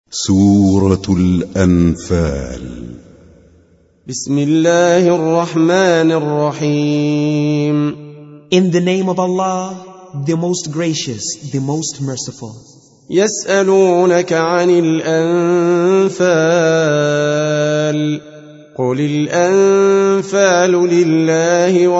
سورة الأنفال. بسم الله الرحمن الرحيم. In the name of Allah, the most gracious, the most merciful. يسألونك عن الأنفال قل الأنفال لله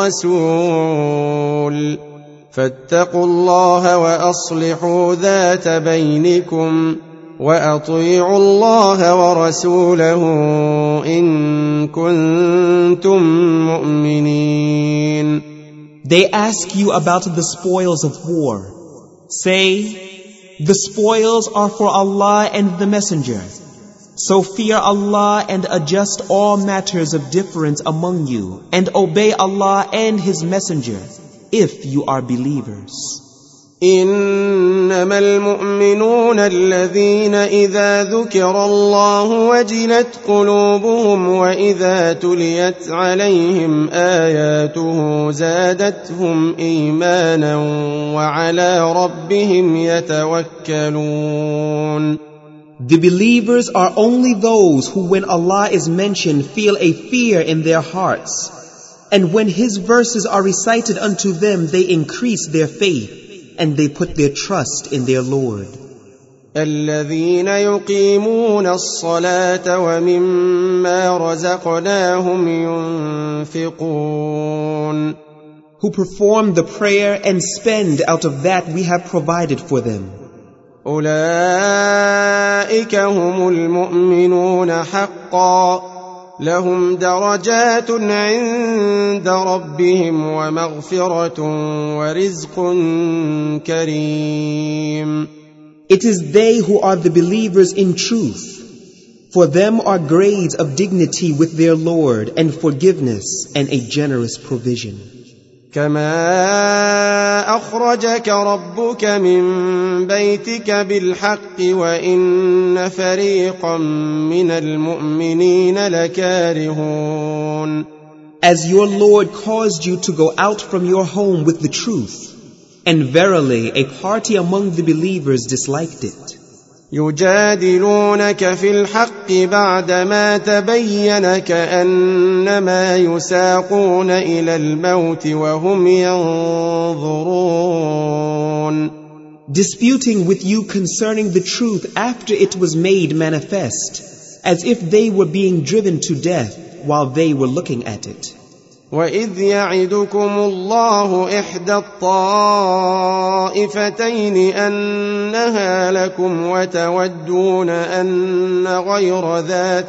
والرسول فاتقوا الله وأصلحوا ذات بينكم وأطيعوا الله ورسوله إن كنتم مؤمنين. They ask you about the spoils of war. Say, the spoils are for Allah and the Messenger. So fear Allah and adjust all matters of difference among you, and obey Allah and His Messenger, if you are believers. إنما المؤمنون الذين إذا ذكر الله وجلت قلوبهم وإذا تليت عليهم آياته زادتهم إيمانا وعلى ربهم يتوكلون. The believers are only those who, when Allah is mentioned, feel a fear in their hearts, and when His verses are recited unto them, they increase their faith and they put their trust in their Lord. الذين يقيمون الصلاة ومما رزقناهم ينفقون. Who perform the prayer and spend out of that we have provided for them. أولئك هم المؤمنون حقا لهم درجات عند ربهم ومغفرة ورزق كريم. It is they who are the believers in truth. For them are grades of dignity with their Lord and forgiveness and a generous provision. كما أخرجك ربك من بيتك بالحق وإن فريقا من المؤمنين لكارهون. As your Lord caused you to go out from your home with the truth, and verily a party among the believers disliked it. يجادلونك في الحق بعدما تبين كأنما يساقون إلى الموت وهم ينظرون. Disputing with you concerning the truth after it was made manifest, as if they were being driven to death while they were looking at it. وَإِذْ يَعِدُكُمُ اللَّهُ إِحْدَى الطَّائِفَتَيْنِ أَنَّهَا لَكُمْ وَتَوَدُّونَ أَنَّ غَيْرَ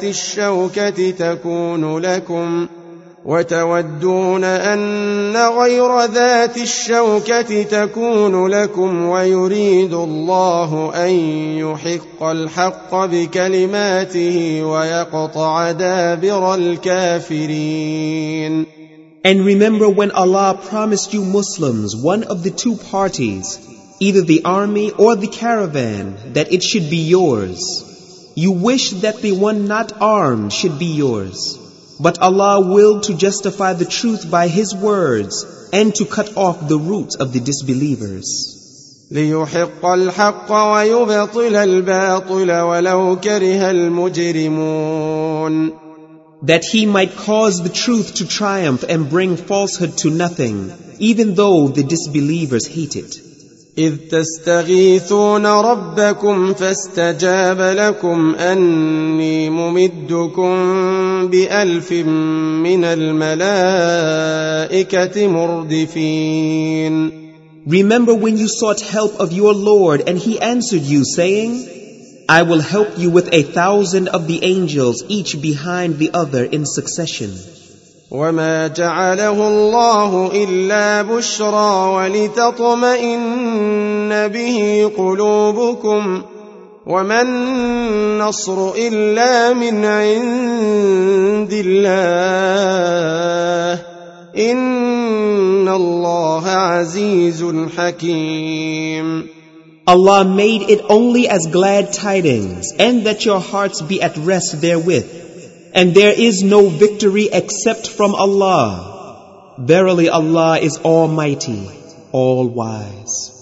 ذَاتِ الشَّوْكَةِ تَكُونُ لَكُمْ وَيُرِيدُ اللَّهُ أَن يُحِقَّ الْحَقَّ بِكَلِمَاتِهِ وَيَقْطَعَ دَابِرَ الْكَافِرِينَ. And remember when Allah promised you Muslims, one of the two parties, either the army or the caravan, that it should be yours. You wish that the one not armed should be yours. But Allah willed to justify the truth by His words and to cut off the roots of the disbelievers. لِيُحِقَّ الْحَقَّ وَيُبْطِلَ الْبَاطِلَ وَلَوْ كَرِهَ الْمُجْرِمُونَ. That He might cause the truth to triumph and bring falsehood to nothing, even though the disbelievers hate it. إِذْ تَسْتَغِيثُونَ رَبَّكُمْ فَاسْتَجَابَ لَكُمْ أَنِّي مُمِدُّكُمْ بِأَلْفٍ مِّنَ الْمَلَائِكَةِ مُرْدِفِينَ. Remember when you sought help of your Lord and He answered you saying, I will help you with 1,000 of the angels, each behind the other in succession. وَمَا جَعَلَهُ اللَّهُ إِلَّا بُشْرَى وَلِتَطْمَئِنَّ بِهِ قُلُوبُكُمْ وَمَا النَّصْرُ إِلَّا مِنْ عِندِ اللَّهِ إِنَّ اللَّهَ عَزِيزٌ حَكِيمٌ. Allah made it only as glad tidings, and that your hearts be at rest therewith. And there is no victory except from Allah. Verily Allah is Almighty, all-wise.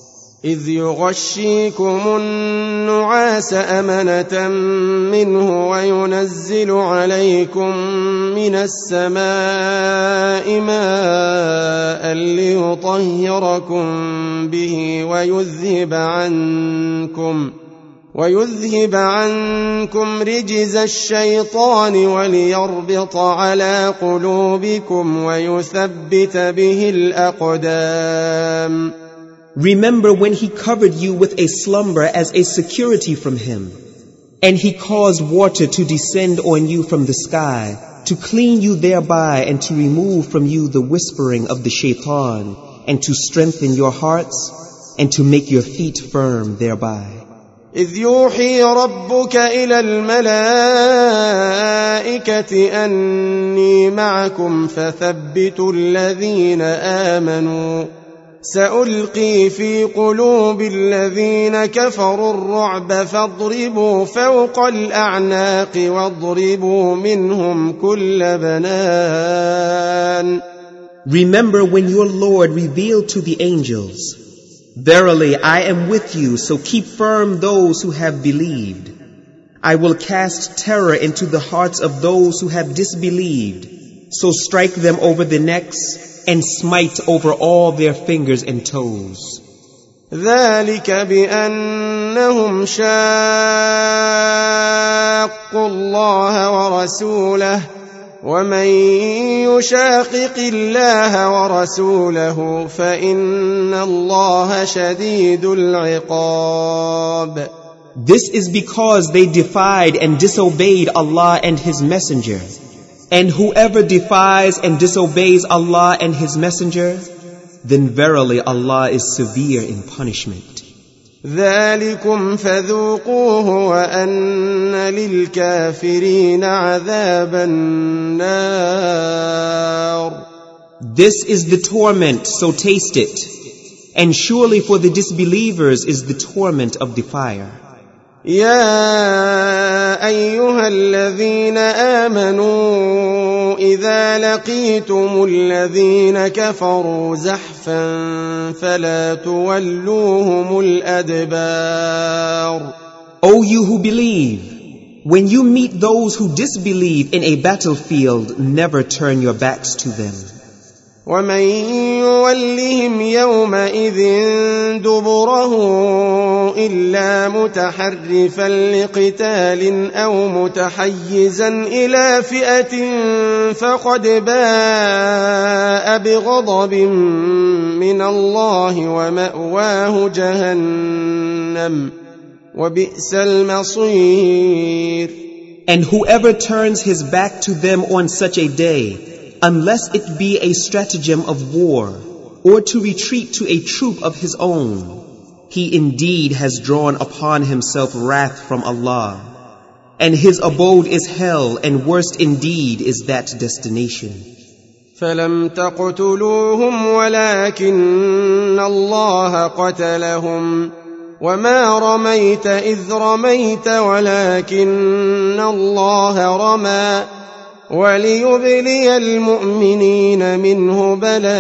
إذ يغشيكم النعاس أمنة منه وينزل عليكم من السماء ماء ليطهركم به ويذهب عنكم رجز الشيطان وليربط على قلوبكم ويثبت به الأقدام. Remember when he covered you with a slumber as a security from him, and he caused water to descend on you from the sky, to clean you thereby and to remove from you the whispering of the shaitan, and to strengthen your hearts, and to make your feet firm thereby. إذ يوحي ربك إلى الملائكة أني معكم فثبتوا الذين آمنوا سألقي في قلوب الذين كفروا الرعب فاضربوا فوق الأعناق واضربوا منهم كل بنان. Remember when your Lord revealed to the angels, "Verily I am with you, so keep firm those who have believed. I will cast terror into the hearts of those who have disbelieved, so strike them over the necks and smite over all their fingers and toes." ذلك بأنهم شاقوا الله ورسوله ومن يشاقق الله ورسوله فإن الله شديد العقاب. This is because they defied and disobeyed Allah and His Messenger. And whoever defies and disobeys Allah and His Messenger, then verily Allah is severe in punishment. ذلكم فذوقوه وأن للكافرين عذاب النار. This is the torment, so taste it. And surely for the disbelievers is the torment of the fire. يا أيها الذين آمنوا إذا لقيتم الذين كفروا زحفا فلا تولوهم الأدبار. O you who believe, when you meet those who disbelieve in a battlefield, never turn your backs to them. ومن يولهم يومئذ دبره إلا متحرفا لقتال أو متحيزا إلى فئة فقد باء بغضب من الله ومأواه جهنم وبئس المصير. And whoever turns his back to them on such a day, unless it be a stratagem of war, or to retreat to a troop of his own, he indeed has drawn upon himself wrath from Allah, and his abode is hell, and worst indeed is that destination. فلم تقتلوهم ولكن الله قتلهم وما رميت إذ رميت ولكن الله رمى وليبلي المؤمنين منه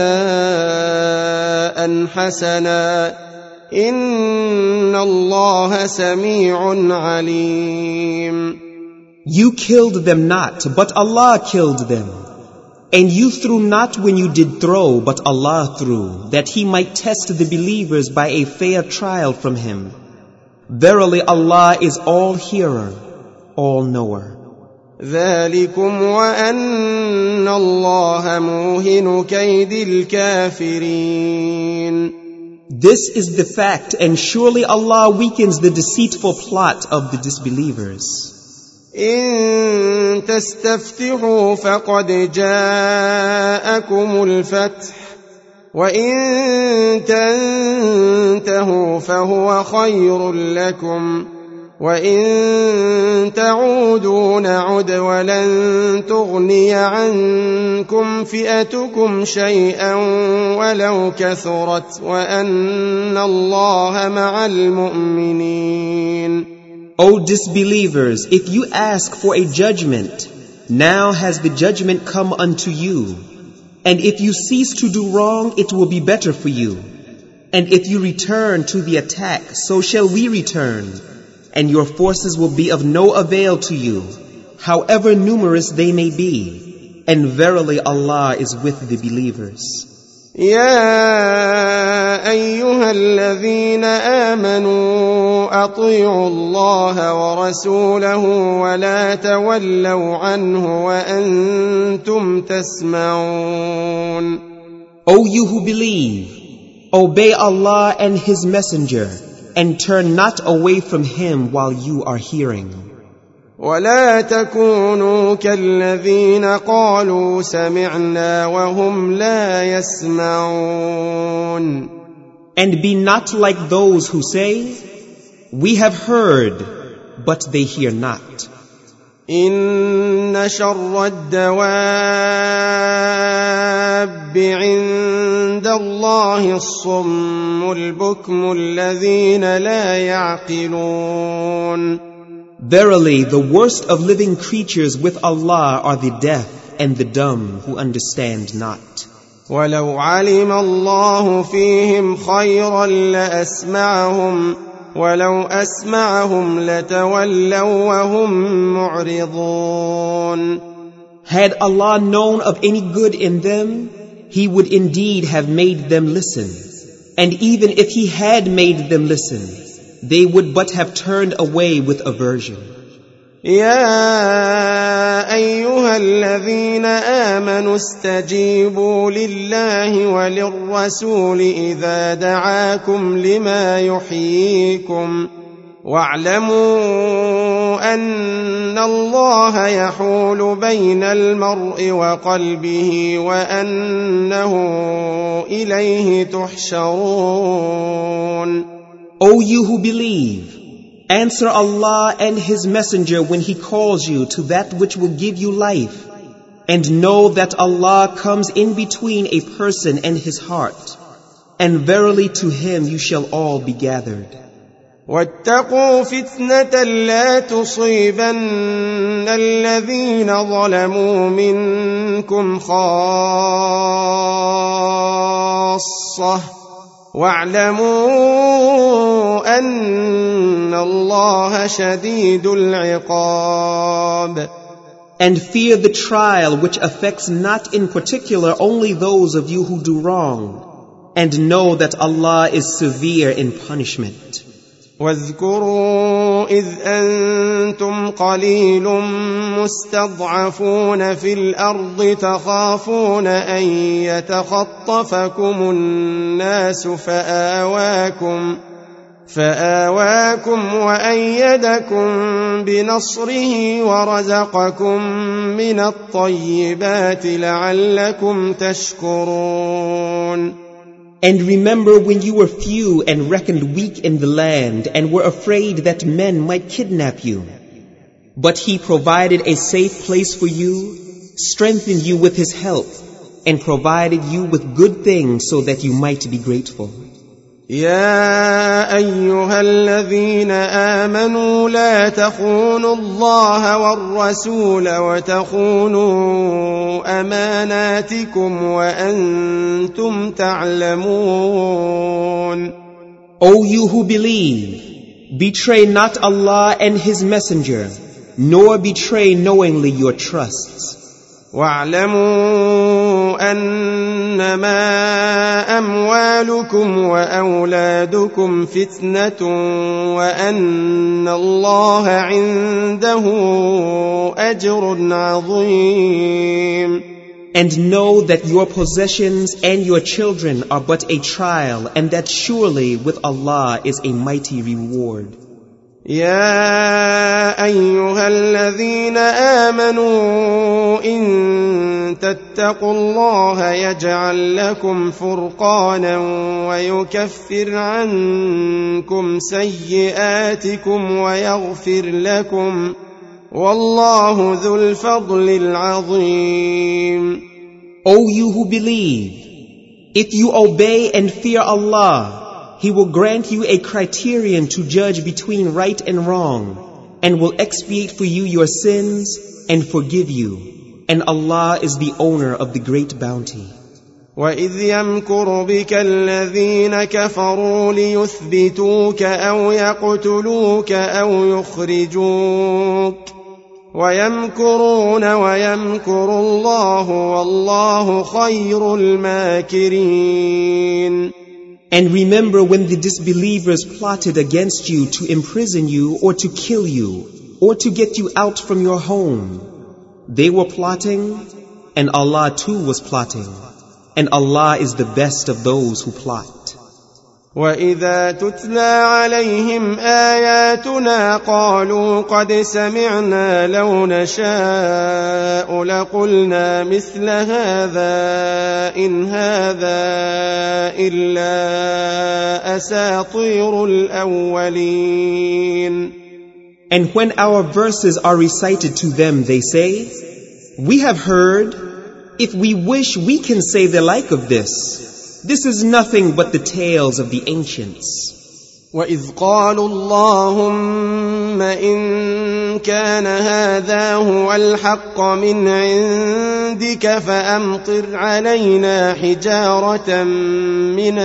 بلاء حسنا إن الله سميع عليم. You killed them not, but Allah killed them. And you threw not when you did throw, but Allah threw, that He might test the believers by a fair trial from Him. Verily Allah is all hearer, all knower. ذلكم وأن الله موهن كيد الكافرين. This is the fact, and surely Allah weakens the deceitful plot of the disbelievers. إن تستفتحوا فقد جاءكم الفتح وإن تنتهوا فهو خير لكم وإن تعودوا نعد ولن تغني عنكم فئتكم شيئا ولو كثرت وأن الله مع المؤمنين. O disbelievers, if you ask for a judgment, now has the judgment come unto you. And if you cease to do wrong, it will be better for you. And if you return to the attack, so shall we return, and your forces will be of no avail to you, however numerous they may be. And verily Allah is with the believers. يا أيها الذين آمنوا أطيعوا الله ورسوله ولا تولوا عنه وأنتم تسمعون. O you who believe, obey Allah and His Messenger, and turn not away from Him while you are hearing. ولا تكونوا كالذين قالوا سمعنا وهم لا يسمعون. And be not like those who say, we have heard, but they hear not. إن شر الدواب عند الله الصم البكم الذين لا يعقلون. Verily, the worst of living creatures with Allah are the deaf and the dumb who understand not. ولو علم الله فيهم خيرا لأسمعهم ولو أسمعهم لتولوا وهم معرضون. Had Allah known of any good in them, He would indeed have made them listen. And even if He had made them listen, they would but have turned away with aversion. يا أيها الذين آمنوا استجيبوا لله وللرسول إذا دعاكم لما يحييكم واعلموا أن الله يحول بين المرء وقلبه وأنه إليه تحشرون. O you who believe, answer Allah and His Messenger when He calls you to that which will give you life, and know that Allah comes in between a person and his heart, and verily to Him you shall all be gathered. واتقوا فتنة لا تصيبن الذين ظلموا منكم خاصة واعلموا أن الله شديد العقاب. And fear the trial which affects not in particular only those of you who do wrong, and know that Allah is severe in punishment. واذكروا إذ أنتم قليل مستضعفون في الأرض تخافون أن يتخطفكم الناس فآواكم وأيدكم بنصره ورزقكم من الطيبات لعلكم تشكرون. And remember when you were few and reckoned weak in the land and were afraid that men might kidnap you. But He provided a safe place for you, strengthened you with His help, and provided you with good things so that you might be grateful. يا أيها الذين آمنوا لا تخونوا الله والرسول وتخونوا أماناتكم وأنتم تعلمون. O you who believe, betray not Allah and His Messenger, nor betray knowingly your trusts. واعلموا أنما أموالكم وأولادكم فتنة وأن الله عنده أجر عظيم. And know that your possessions and your children are but a trial, and that surely with Allah is a mighty reward. يا أيها الذين آمنوا إن تتقوا الله يجعل لكم فرقانا ويكفر عنكم سيئاتكم ويغفر لكم والله ذو الفضل العظيم. O you who believe, if you obey and fear Allah, He will grant you a criterion to judge between right and wrong, and will expiate for you your sins and forgive you. And Allah is the owner of the great bounty. وإذ يمكر بك الذين كفروا ليثبتوك أو يقتلوك أو يخرجوك ويمكرون ويمكر الله والله خير الماكرين. And remember when the disbelievers plotted against you to imprison you or to kill you or to get you out from your home. They were plotting, and Allah too was plotting, and Allah is the best of those who plot. وَإِذَا تُتْلَى عَلَيْهِمْ آيَاتُنَا قَالُوا قَدْ سَمِعْنَا لَوْ نَشَاءُ لَقُلْنَا مِثْلَ هَذَا إِنْ هَذَا إِلَّا أَسَاطِيرُ الْأَوَّلِينَ. And when our verses are recited to them, they say, "We have heard. If we wish, we can say the like of this. This is nothing but the tales of the ancients." وَإِذْ قَالُوا اللَّهُمَّ إِن كَانَ هَذَا هُوَ الْحَقَّ مِنْ عِندِكَ فَأَمْطِرْ عَلَيْنَا حِجَارَةً مِنَ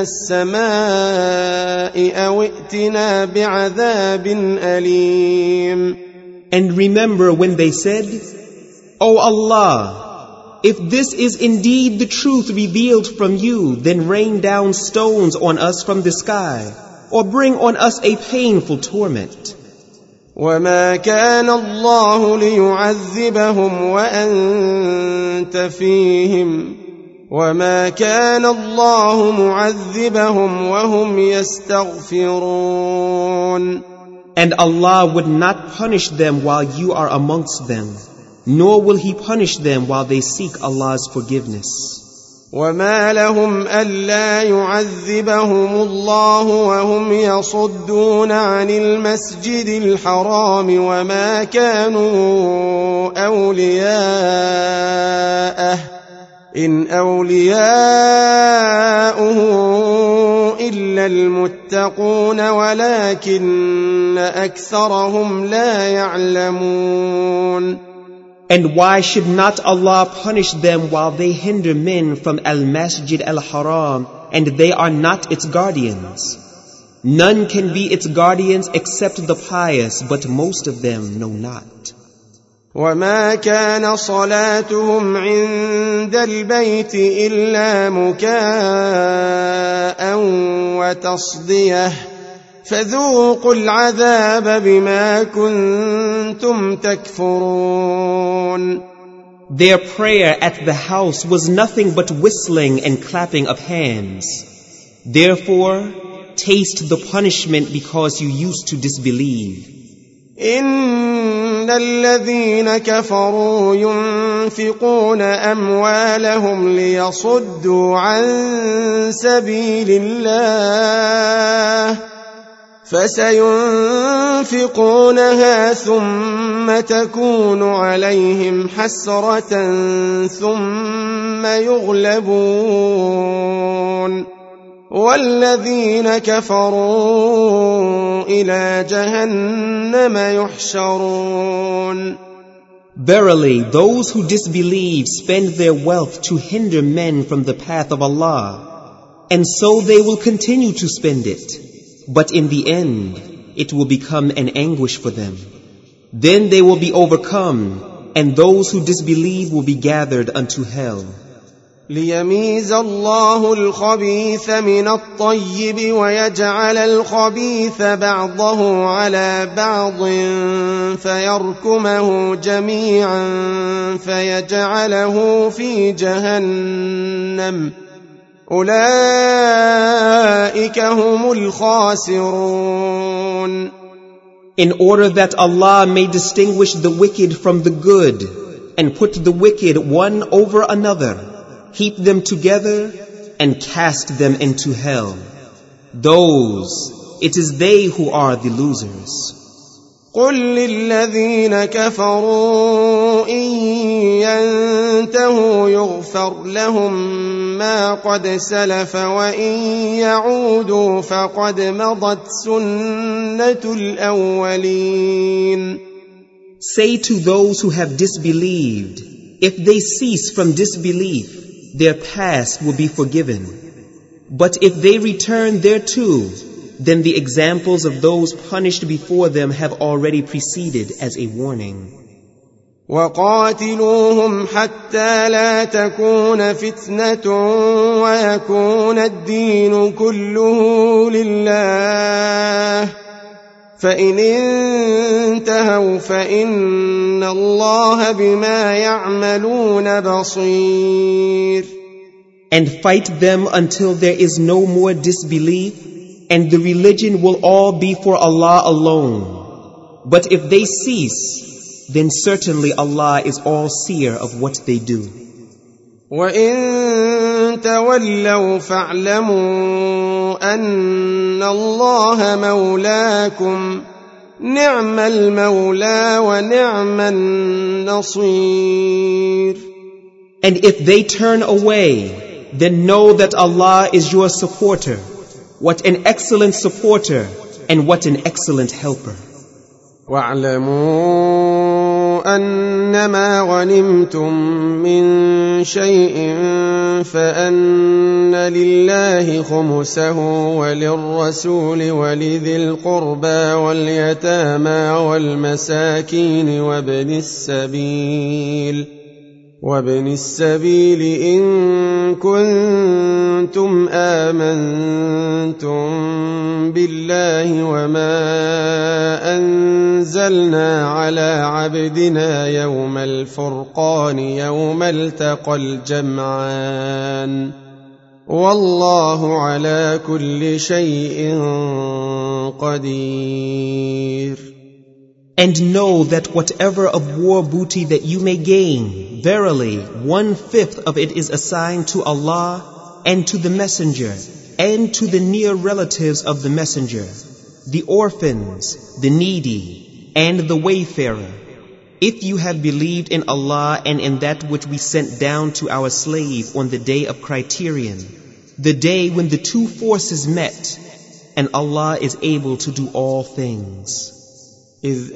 السَّمَاءِ أَوْ ائْتِنَا بِعَذَابٍ أَلِيمٍ. And remember when they said, "O Allah, if this is indeed the truth revealed from you, then rain down stones on us from the sky, or bring on us a painful torment." وَمَا كَانَ اللَّهُ لِيُعَذِّبَهُمْ وَأَنْتَ فِيهِمْ وَمَا كَانَ اللَّهُ مُعَذِّبَهُمْ وَهُمْ يَسْتَغْفِرُونَ. And Allah would not punish them while you are amongst them, nor will He punish them while they seek Allah's forgiveness. وَمَا لَهُمْ أَلَّا يُعَذِّبَهُمُ اللَّهُ وَهُمْ يَصُدُّونَ عَنِ الْمَسْجِدِ الْحَرَامِ وَمَا كَانُوا أَوْلِيَاءَهُ إِنْ أَوْلِيَاؤُهُ إِلَّا الْمُتَّقُونَ وَلَكِنَّ أَكْثَرَهُمْ لَا يَعْلَمُونَ. And why should not Allah punish them while they hinder men from Al-Masjid Al-Haram and they are not its guardians? None can be its guardians except the pious, but most of them know not. وَمَا كَانَ صَلَاتُهُمْ عِندَ الْبَيْتِ إِلَّا مُكَاءً وَتَصْدِيَةً فَذُوقُوا الْعَذَابَ بِمَا كُنْتُمْ تَكْفُرُونَ. Their prayer at the house was nothing but whistling and clapping of hands. Therefore, taste the punishment because you used to disbelieve. إِنَّ الَّذِينَ كَفَرُوا يُنْفِقُونَ أَمْوَالَهُمْ لِيَصُدُّوا عَنْ سَبِيلِ اللَّهِ فَسَيُنْفِقُونَهَا ثُمَّ تَكُونُ عَلَيْهِمْ حَسْرَةً ثُمَّ يُغْلَبُونَ وَالَّذِينَ كَفَرُوا إِلَى جَهَنَّمَ يُحْشَرُونَ. Verily, those who disbelieve spend their wealth to hinder men from the path of Allah, and so they will continue to spend it. But in the end, it will become an anguish for them. Then they will be overcome, and those who disbelieve will be gathered unto hell. لِيَمِيزَ اللَّهُ الْخَبِيثَ مِنَ الطَّيِّبِ وَيَجْعَلَ الْخَبِيثَ بَعْضَهُ عَلَى بَعْضٍ فَيَرْكُمَهُ جَمِيعًا فَيَجْعَلَهُ فِي جَهَنَّمَ أُولَئِكَ هُمُ الْخَاسِرُونَ. In order that Allah may distinguish the wicked from the good, and put the wicked one over another, heap them together, and cast them into hell. Those, it is they who are the losers. قُلْ لِلَّذِينَ كَفَرُوا إِن يَنْتَهُوا يُغْفَرْ لَهُم مَّا قَدْ سَلَفَ وَإِن يَعُودُوا فَقَدْ مَضَتْ سُنَّةُ الْأَوَّلِينَ. Say to those who have disbelieved, if they cease from disbelief, their past will be forgiven. But if they return thereto, then the examples of those punished before them have already preceded as a warning. وقاتلوهم حتى لا تكون فتنة ويكون الدين كله لله فإن انتهوا فإن الله بما يعملون بصير. And fight them until there is no more disbelief, and the religion will all be for Allah alone. But if they cease, then certainly Allah is all-seer of what they do. وَإِن تَوَلَّوْا فَاعْلَمُوا أَنَّ اللَّهَ مَوْلَاكُمْ نِعْمَ الْمَوْلَى وَنِعْمَ النَّصِيرُ. And if they turn away, then know that Allah is your supporter. What an excellent supporter and what an excellent helper. وَاعْلَمُوا أَنَّمَا غَنِمْتُم مِّن شَيْءٍ فَأَنَّ لِلَّهِ خُمُسَهُ وَلِلرَّسُولِ وَلِذِي الْقُرْبَى وَالْيَتَامَى وَالْمَسَاكِينِ وَابْنِ السَّبِيلِ إِن كُنتُمْ آمَنتُم بِاللَّهِ وَمَا أَنزَلْنَا عَلَىٰ عَبْدِنَا يَوْمَ الْفُرْقَانِ يَوْمَ الْتَقَى الْجَمْعَانِ وَاللَّهُ عَلَىٰ كُلِّ شَيْءٍ قَدِيرٌ. And know that whatever of war booty that you may gain, verily 1/5 of it is assigned to Allah and to the Messenger and to the near relatives of the Messenger, the orphans, the needy, and the wayfarer. If you have believed in Allah and in that which we sent down to our slave on the day of criterion, the day when the two forces met, and Allah is able to do all things. إذ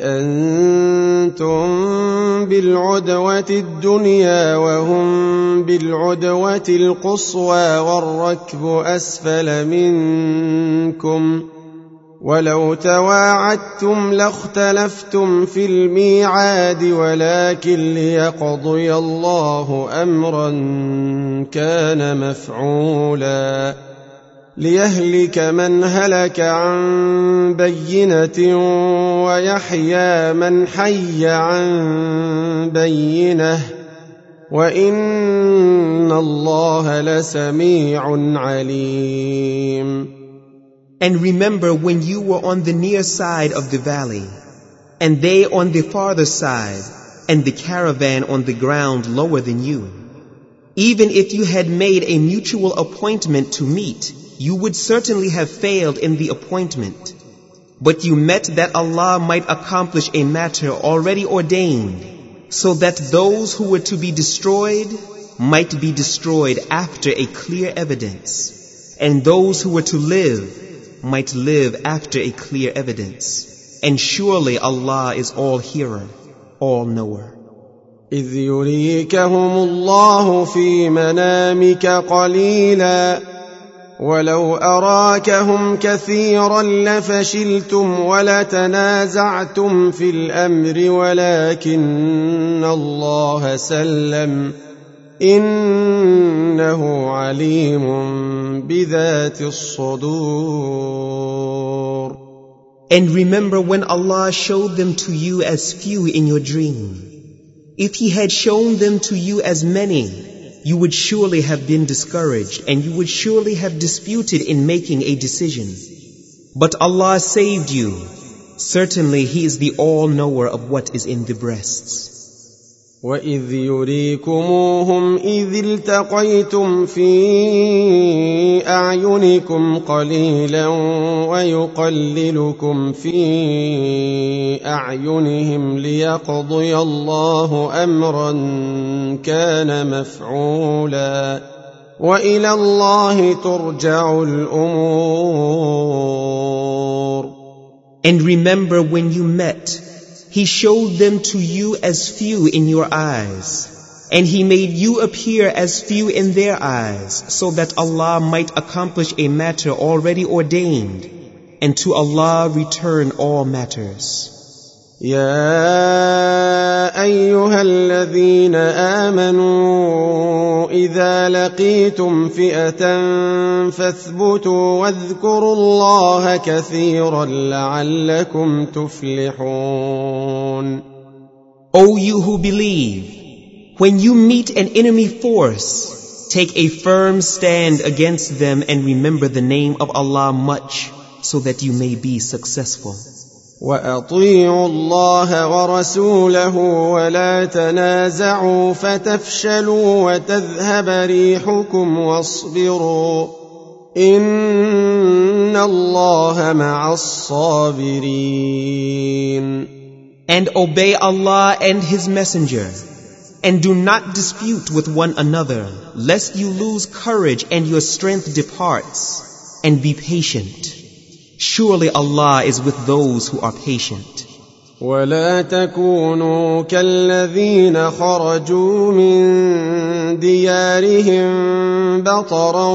أنتم بالعدوة الدنيا وهم بالعدوة القصوى والركب أسفل منكم ولو تواعدتم لاختلفتم في الميعاد ولكن ليقضي الله أمرا كان مفعولا ليهلك من هلك عن بينة ويحيى من حي عن بينة وإن الله لسميع عليم. And remember when you were on the near side of the valley, and they on the farther side, and the caravan on the ground lower than you. Even if you had made a mutual appointment to meet, you would certainly have failed in the appointment. But you met that Allah might accomplish a matter already ordained, so that those who were to be destroyed might be destroyed after a clear evidence, and those who were to live might live after a clear evidence. And surely Allah is all-hearer, all-knower. إذ يريكهم الله في منامك قليلا ولو أراكهم كثيرا لفشلتم ولتنازعتم في الأمر ولكن الله سلم إنه عليم بذات الصدور. And remember when Allah showed them to you as few in your dream. If He had shown them to you as many, you would surely have been discouraged and you would surely have disputed in making a decision. But Allah saved you. Certainly He is the all-knower of what is in the breasts. وَإِذْ يُرِيكُمُوهُمْ إِذِ الْتَقَيْتُمْ فِي أَعْيُنِكُمْ قَلِيلًا وَيُقَلِّلُكُمْ فِي أَعْيُنِهِمْ لِيَقْضِيَ اللَّهُ أَمْرًا كَانَ مَفْعُولًا وَإِلَى اللَّهِ تُرْجَعُ الْأُمُورُ. And remember when you met, He showed them to you as few in your eyes, And He made you appear as few in their eyes, so that Allah might accomplish a matter already ordained, and to Allah return all matters. يا أيها الذين آمنوا إذا لقيتم فئة فاثبتوا واذكروا الله كثيرا لعلكم تفلحون. O you who believe, when you meet an enemy force, take a firm stand against them and remember the name of Allah much, so that you may be successful. وأطيعوا الله ورسوله ولا تنازعوا فتفشلوا وتذهب ريحكم واصبروا إن الله مع الصابرين. And obey Allah and His Messenger, and do not dispute with one another, lest you lose courage and your strength departs, and be patient. Surely Allah is with those who are patient. ولا تكونوا كالذين خرجوا من ديارهم بطرا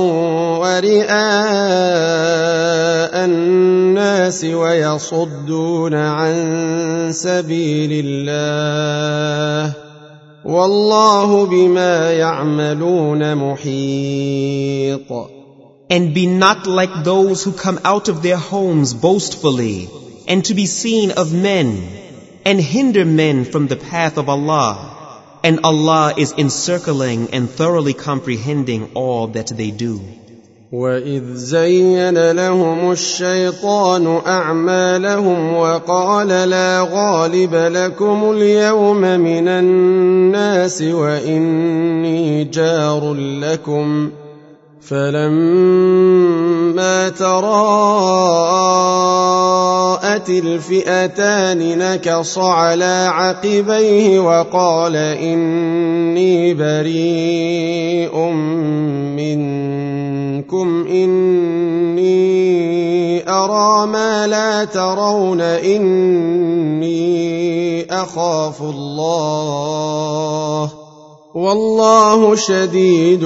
ورئاء الناس ويصدون عن سبيل الله والله بما يعملون محيط. And be not like those who come out of their homes boastfully, and to be seen of men, and hinder men from the path of Allah. And Allah is encircling and thoroughly comprehending all that they do. وَإِذْ زَيَّنَ لَهُمُ الشَّيْطَانُ أَعْمَالَهُمْ وَقَالَ لَا غَالِبَ لَكُمُ الْيَوْمَ مِنَ النَّاسِ وَإِنِّي جَارٌ لَكُمْ فلما تراءت الفئتان نكص على عقبيه وقال إني بريء منكم إني أرى ما لا ترون إني أخاف الله والله شديد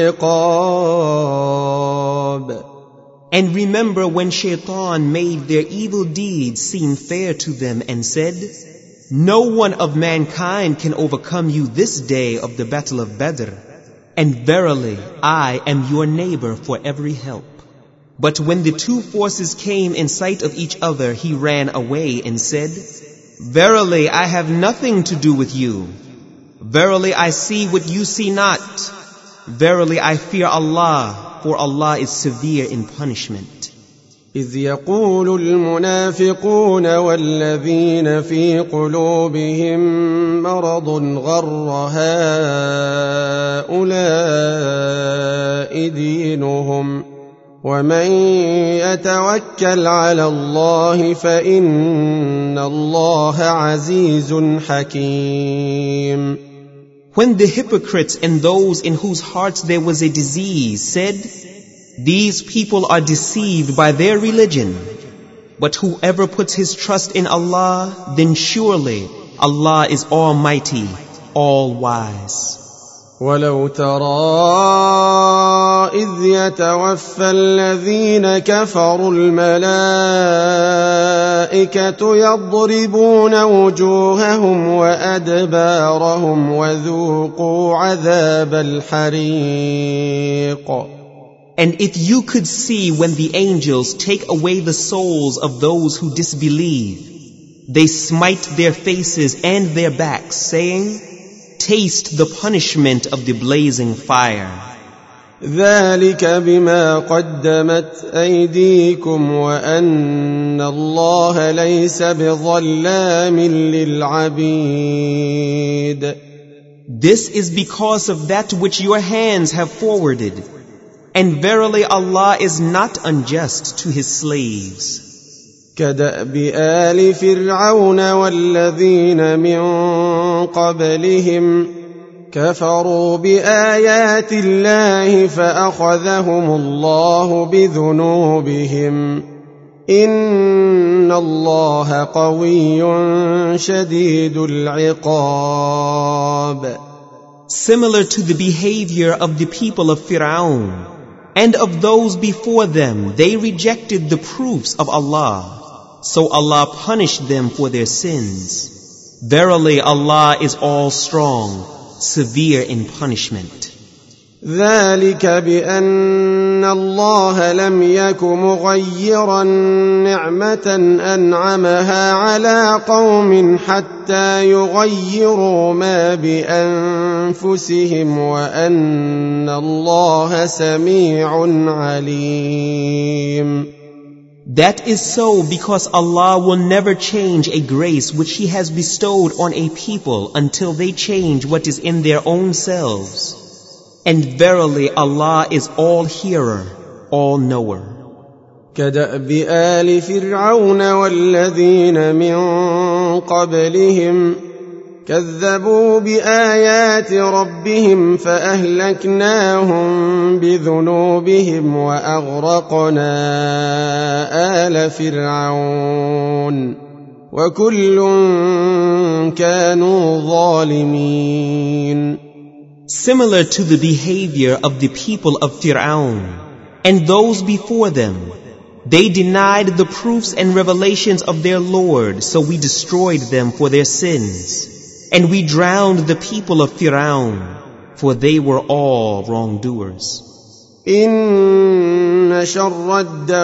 العقاب. And remember when Shaitan made their evil deeds seem fair to them and said, no one of mankind can overcome you this day of the battle of Badr, and verily I am your neighbor for every help. But when the two forces came in sight of each other, he ran away and said, verily I have nothing to do with you. Verily I see what you see not. Verily I fear Allah, for Allah is severe in punishment. إذ يقول المنافقون والذين في قلوبهم مرض غر هؤلاء دينهم ومن يتوكل على الله فإن الله عزيز حكيم. When the hypocrites and those in whose hearts there was a disease said, these people are deceived by their religion, but whoever puts his trust in Allah, then surely Allah is almighty, all-wise. ولو ترى إذ يتوفى الذين كفروا الملائكة يضربون وجوههم وأدبارهم وذوقوا عذاب الحريق. And if you could see when the angels take away the souls of those who disbelieve, they smite their faces and their backs, saying, taste the punishment of the blazing fire. ذلك بما قدمت أيديكم وأن الله ليس بظلام للعبيد. This is because of that which your hands have forwarded, and verily Allah is not unjust to His slaves. كدأب آل فرعون والذين من قبلهم كفروا بآيات الله فأخذهم الله بذنوبهم إن الله قوي شديد العقاب. similar to the behavior of the people of Fir'aun and of those before them. They rejected the proofs of Allah, so Allah punished them for their sins. Verily, Allah is all strong, severe in punishment. ذلك بأن الله لم يك مغيرا نعمة أنعمها على قوم حتى يغيروا ما بأنفسهم وأن الله سميع عليم. That is so because Allah will never change a grace which He has bestowed on a people until they change what is in their own selves. And verily Allah is all hearer, all knower. كدأب آل فرعون والذين من قبلهم كذبوا بآيات ربهم فأهلكناهم بذنوبهم وأغرقنا آل فرعون وكل كانوا ظالمين. Similar to the behavior of the people of Fir'aun and those before them, they denied the proofs and revelations of their Lord, so we destroyed them for their sins. And we drowned the people of Fir'aun, for they were all wrongdoers. إن شر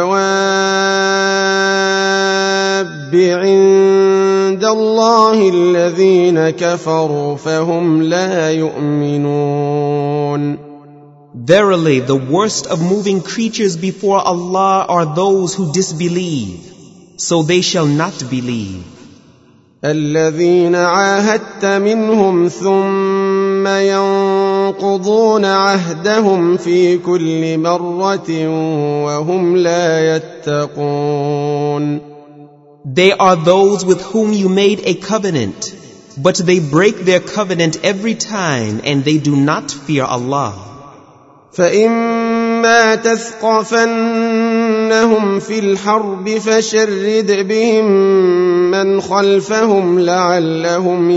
الدواب عند الله الذين كفروا فهم لا يؤمنون. Verily, the worst of moving creatures before Allah are those who disbelieve, so they shall not believe. الذين عاهدت منهم ثم ينقضون عهدهم في كل مرة وهم لا يتقون. They are those with whom you made a covenant, but they break their covenant every time and they do not fear Allah. فإما تثقفنهم في الحرب فشرد بهم من خلفهم لعلهم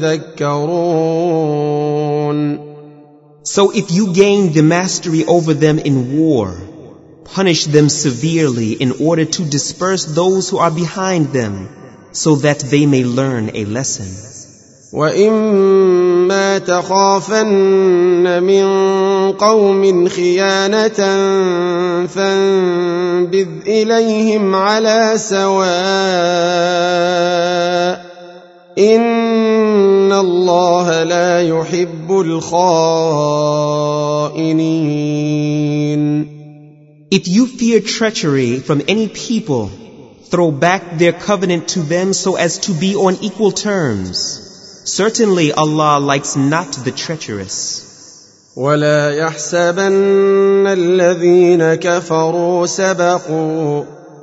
يذكرون. So if you gain the mastery over them in war, punish them severely in order to disperse those who are behind them, so that they may learn a lesson. وَإِمَّا تَخَافَنَّ مِنْ قَوْمٍ خِيَانَةً فَانبِذْ إِلَيْهِمْ عَلَى سَوَاءٍ إِنَّ اللَّهَ لَا يُحِبُّ الْخَائِنِينَ. If you fear treachery from any people, throw back their covenant to them so as to be on equal terms. Certainly Allah likes not the treacherous. ولا يحسبن الذين كفروا سبقوا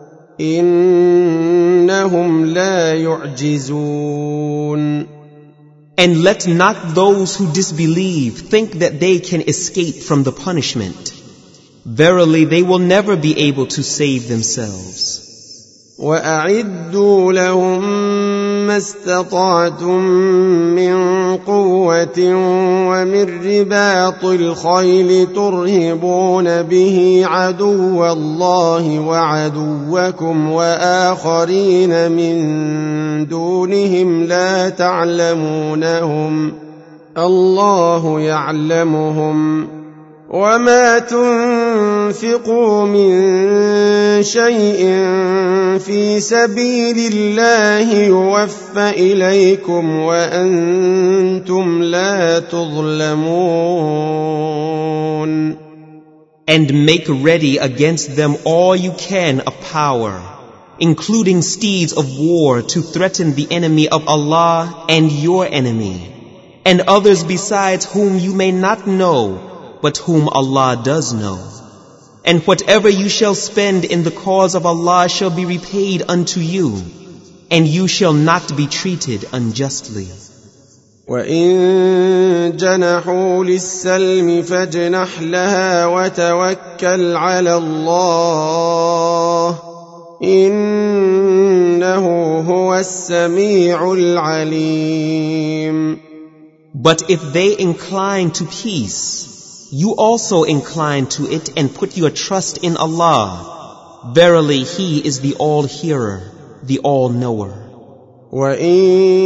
إنهم لا يعجزون. And let not those who disbelieve think that they can escape from the punishment. Verily they will never be able to save themselves. وأعدوا لهم ما استطعتم من قوة ومن رباط الخيل ترهبون به عدو الله وعدوكم وآخرين من دونهم لا تعلمونهم الله يعلمهم وما تنفقوا من شيء في سبيل الله يوفى إليكم وأنتم لا تظلمون. And make ready against them all you can of power, including steeds of war to threaten the enemy of Allah and your enemy, and others besides whom you may not know, but whom Allah does know. And whatever you shall spend in the cause of Allah shall be repaid unto you, and you shall not be treated unjustly. وَإِن جَنَحُوا لِلسَّلْمِ فَاجْنَحْ لَهَا وَتَوَكَّلْ عَلَى اللَّهِ إِنَّهُ هُوَ السَّمِيعُ الْعَلِيمُ. But if they incline to peace, you also incline to it and put your trust in Allah. Verily, He is the All-Hearer, the All-Knower. وَإِن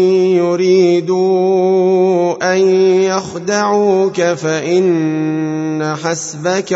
يُرِيدُوا أَن يَخْدَعُوكَ فَإِنَّ حَسْبَكَ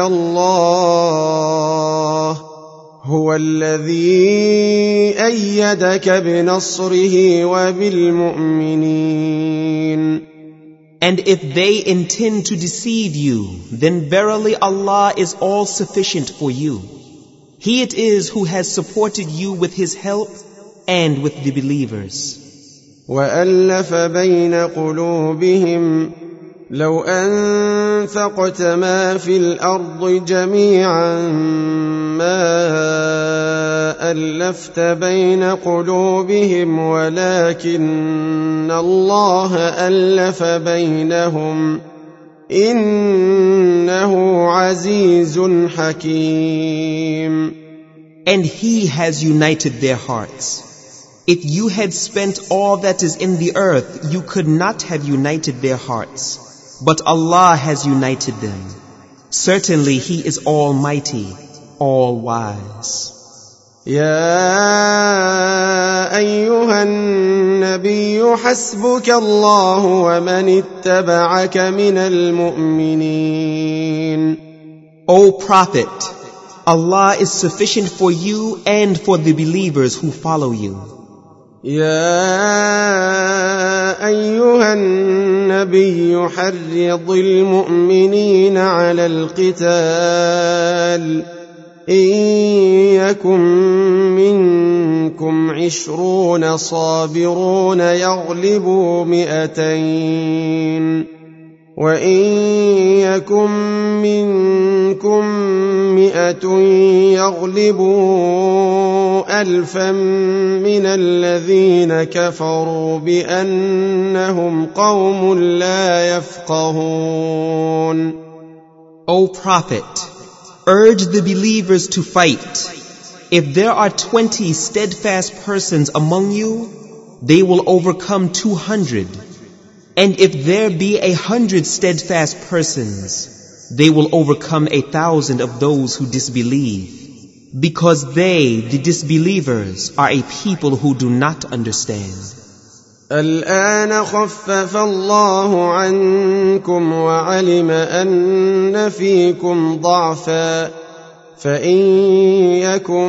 اللَّهُ هُوَ الَّذِي أَيَّدَكَ بِنَصْرِهِ وَبِالْمُؤْمِنِينَ. And if they intend to deceive you, then verily Allah is all sufficient for you. He it is who has supported you with His help and with the believers. وَأَلَّفَ بَيْنَ قُلُوبِهِمْ لَوْ أَنفَقْتَ مَا فِي الْأَرْضِ جَمِيعًا مَا أَلَّفْتَ بَيْنَ قُلُوبِهِمْ وَلَكِنَّ اللَّهَ أَلَّفَ بَيْنَهُمْ إِنَّهُ عَزِيزٌ حَكِيمٌ. And He has united their hearts. If you had spent all that is in the earth, you could not have united their hearts. But Allah has united them. Certainly He is Almighty, All-Wise. يا أيها النبي حسبك الله ومن اتبعك من المؤمنين. O Prophet, Allah is sufficient for you and for the believers who follow you. يا أيها النبي حرض المؤمنين على القتال إن يكن منكم 20 صابرون يغلبوا 200 وإن يكن منكم 100 يغلبوا 1000 من الذين كفروا بأنهم قوم لا يفقهون. O Prophet, urge the believers to fight. If there are 20 steadfast persons among you, they will overcome 200. And if there be 100 steadfast persons, they will overcome 1,000 of those who disbelieve. Because they, the disbelievers, are a people who do not understand. الآن خفف الله عنكم وعلم أن فيكم ضعفا فإن يكن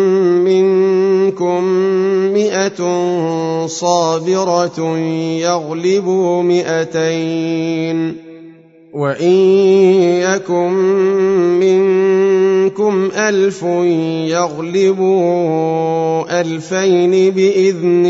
منكم 100 صابرة يغلبوا 200 وإن يكن منكم 1000 يغلبوا 2000 بإذن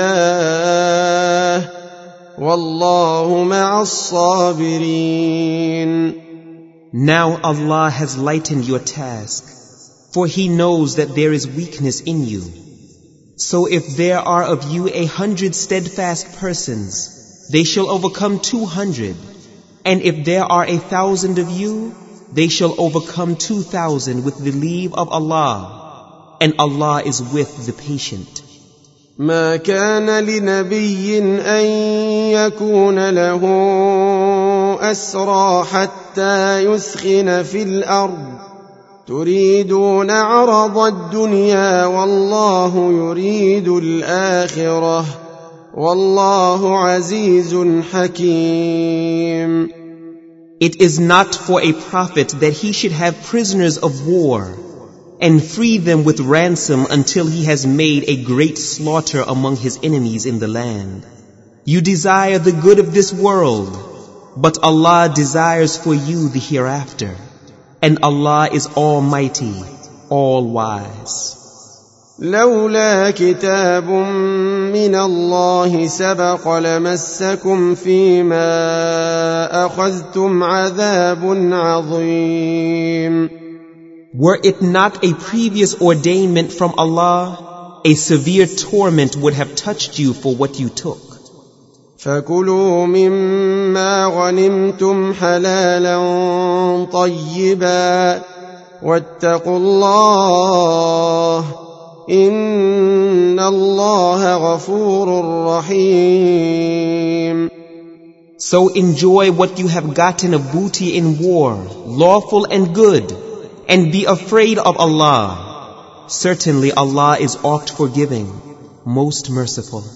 الله والله مع الصابرين. Now Allah has lightened your task, for He knows that there is weakness in you. So if there are of you 100 steadfast persons, they shall overcome 200. And if there are 1,000 of you, they shall overcome 2,000 with the leave of Allah. And Allah is with the patient. ما كان لنبي أن يكون له أسرى حتى يثخن في الأرض تريدون عرض الدنيا والله يريد الآخرة والله عزيز حكيم. It is not for a prophet that he should have prisoners of war and free them with ransom until he has made a great slaughter among his enemies in the land. You desire the good of this world, but Allah desires for you the hereafter. And Allah is Almighty, All-Wise. لولا كتاب من الله سبق لمسكم فيما أخذتم عذاب عظيم. Were it not a previous ordainment from Allah, a severe torment would have touched you for what you took. فكلوا مما غنمتم حلالا طيبا واتقوا الله إن الله غفور رحيم. So enjoy what you have gotten of booty in war, lawful and good, and be afraid of Allah. Certainly Allah is oft forgiving, most merciful.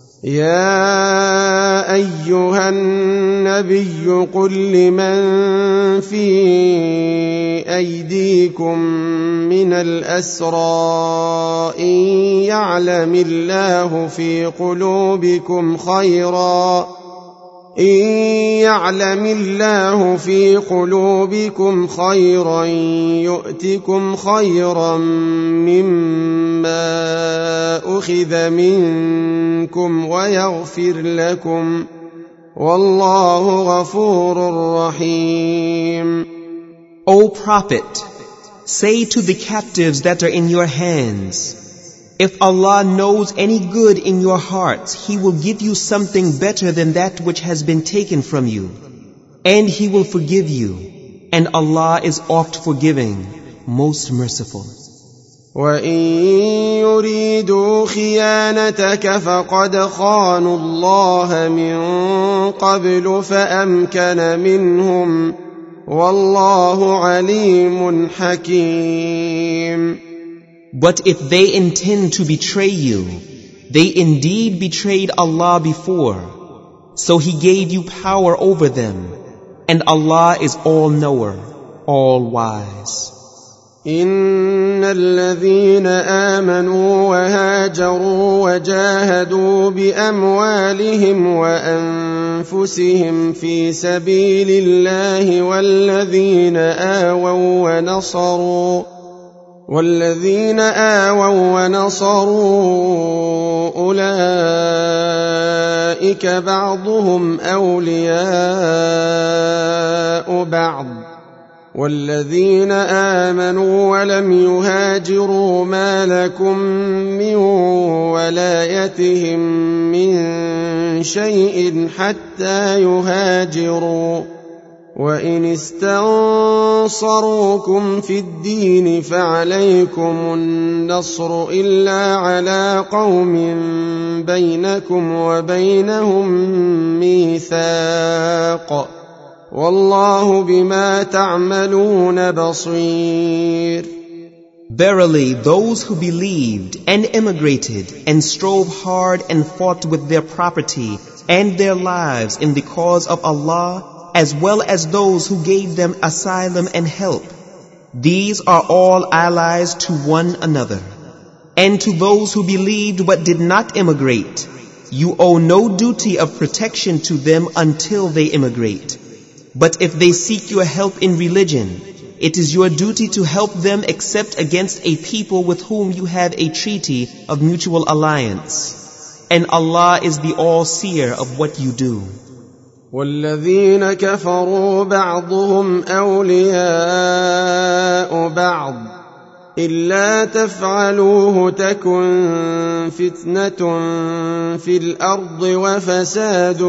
يا أيها النبي قل لمن في أيديكم من الأسرى إن يعلم الله في قلوبكم خيرا يؤتكم خيرا مما أخذ منكم ويغفر لكم والله غفور رحيم. O Prophet, say to the captives that are in your hands, if Allah knows any good in your hearts, He will give you something better than that which has been taken from you, and He will forgive you, and Allah is oft forgiving, most merciful. وَإِن يُرِيدُوا خِيَانَتَكَ فَقَدْ خَانُوا اللَّهَ مِن قَبْلُ فَأَمْكَنَ مِنْهُمْ وَاللَّهُ عَلِيمٌ حَكِيمٌ. But if they intend to betray you, they indeed betrayed Allah before, so He gave you power over them, and Allah is all-knower, all-wise. إن الذين آمنوا وهاجروا وجاهدوا بأموالهم وأنفسهم في سبيل الله والذين آووا ونصروا أولئك بعضهم أولياء بعض والذين آمنوا ولم يهاجروا ما لكم من ولايتهم من شيء حتى يهاجروا وإن استنصروكم في الدين فعليكم النصر إلا على قوم بينكم وبينهم ميثاق والله بما تعملون بصير. Verily, those who believed and immigrated and strove hard and fought with their property and their lives in the cause of Allah, as well as those who gave them asylum and help, these are all allies to one another. And to those who believed but did not immigrate, you owe no duty of protection to them until they immigrate. But if they seek your help in religion, it is your duty to help them except against a people with whom you have a treaty of mutual alliance. And Allah is the all-seer of what you do. والذين كفروا بعضهم أولياء بعض إلا تفعلوه تكن فتنة في الأرض وفساد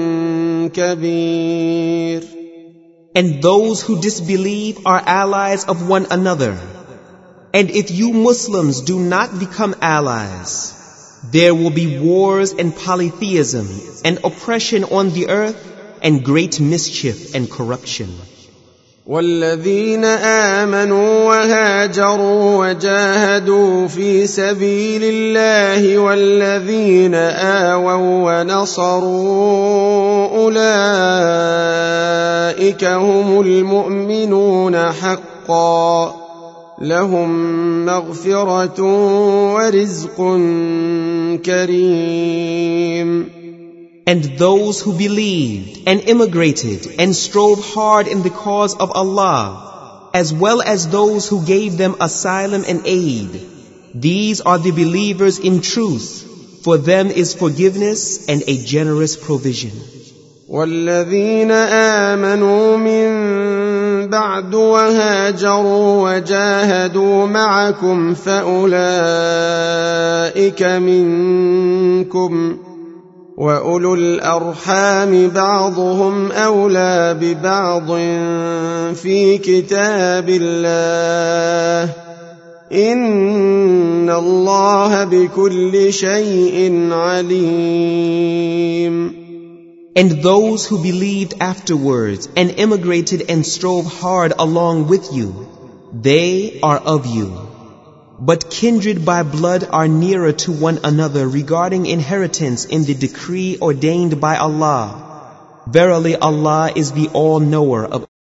كبير. And those who disbelieve are allies of one another. And if you Muslims do not become allies, there will be wars and polytheism and oppression on the earth and great mischief and corruption. والذين آمنوا وهاجروا وجاهدوا في سبيل الله والذين آووا ونصروا أولئك هم المؤمنون حقا لهم مغفرة ورزق كريم. And those who believed and immigrated and strove hard in the cause of Allah, as well as those who gave them asylum and aid, these are the believers in truth. For them is forgiveness and a generous provision. والذين آمنوا من بعد وهاجروا وجاهدوا معكم فأولئك منكم وأولو الأرحام بعضهم أولى ببعض في كتاب الله إن الله بكل شيء عليم. And those who believed afterwards and immigrated and strove hard along with you, they are of you. But kindred by blood are nearer to one another regarding inheritance in the decree ordained by Allah. Verily Allah is the all-knower of